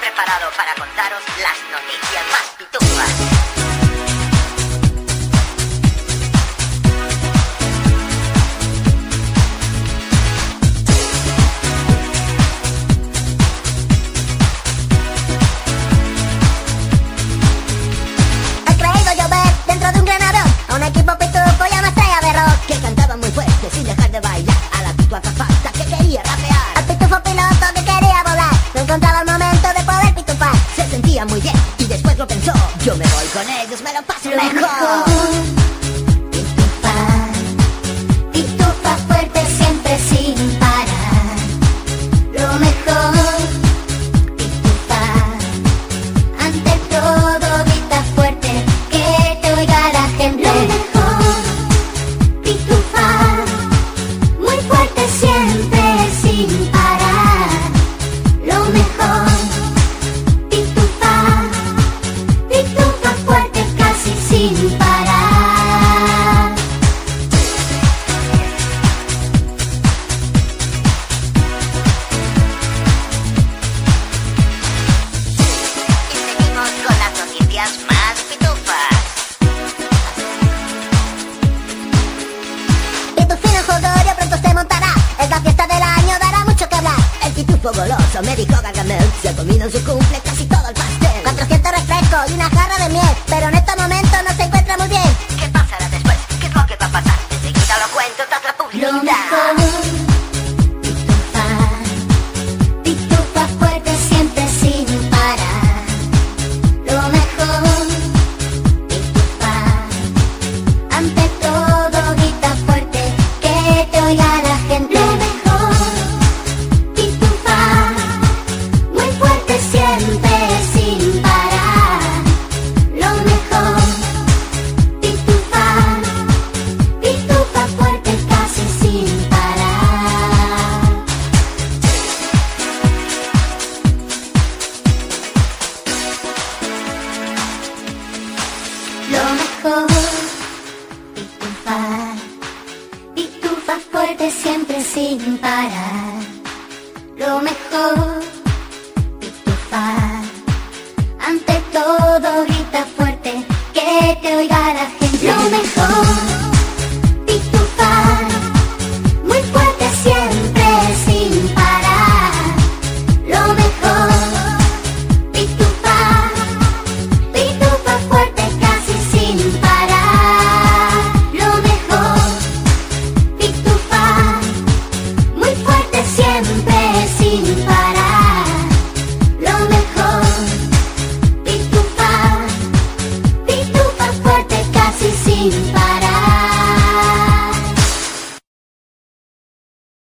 preparado para contaros las noticias más pitufas. Sin dejar de bailar a la pitua azafata que quería rapear, al pitufo piloto que quería volar, no encontraba el momento de poder pitufar. Se sentía muy bien y después lo pensó: yo me voy con ellos, me lo paso mejor. Pitufar, pitufa fuerte siempre sin parar. Lo mejor, pitufar, ante todo grita fuerte, que te oiga la gente. Lo mejor, pitufar, muy fuerte siempre sin parar. Lo mejor, pitufar, pitufa fuerte casi sin parar. Y seguimos con las noticias más pitufas. Pitufino Jogorio pronto se montará, es la fiesta del año, dará mucho que hablar. El pitufo goloso me dijo Gargamel, se ha comido en su cumple casi todo el pastel. 400 refrescos y una jarra de miel, pero en este momento no se encuentra muy bien. ¿Qué pasará después? ¿Qué es lo que va a pasar? Enseguida lo cuento tras la Lo publicidad. mejor, pitufar, pitufa fuerte siempre sin parar. Lo mejor, pitufar, ante todo grita fuerte, que te oiga la gente. Lo mejor, pitufar, muy fuerte siempre sin parar. Lo mejor, pitufar, pitufa fuerte casi sin parar. Lo mejor, pitufar, pitufa fuerte siempre sin parar. Lo mejor, pitufar, ante todo grita fuerte, que te oiga la gente. Lo mejor,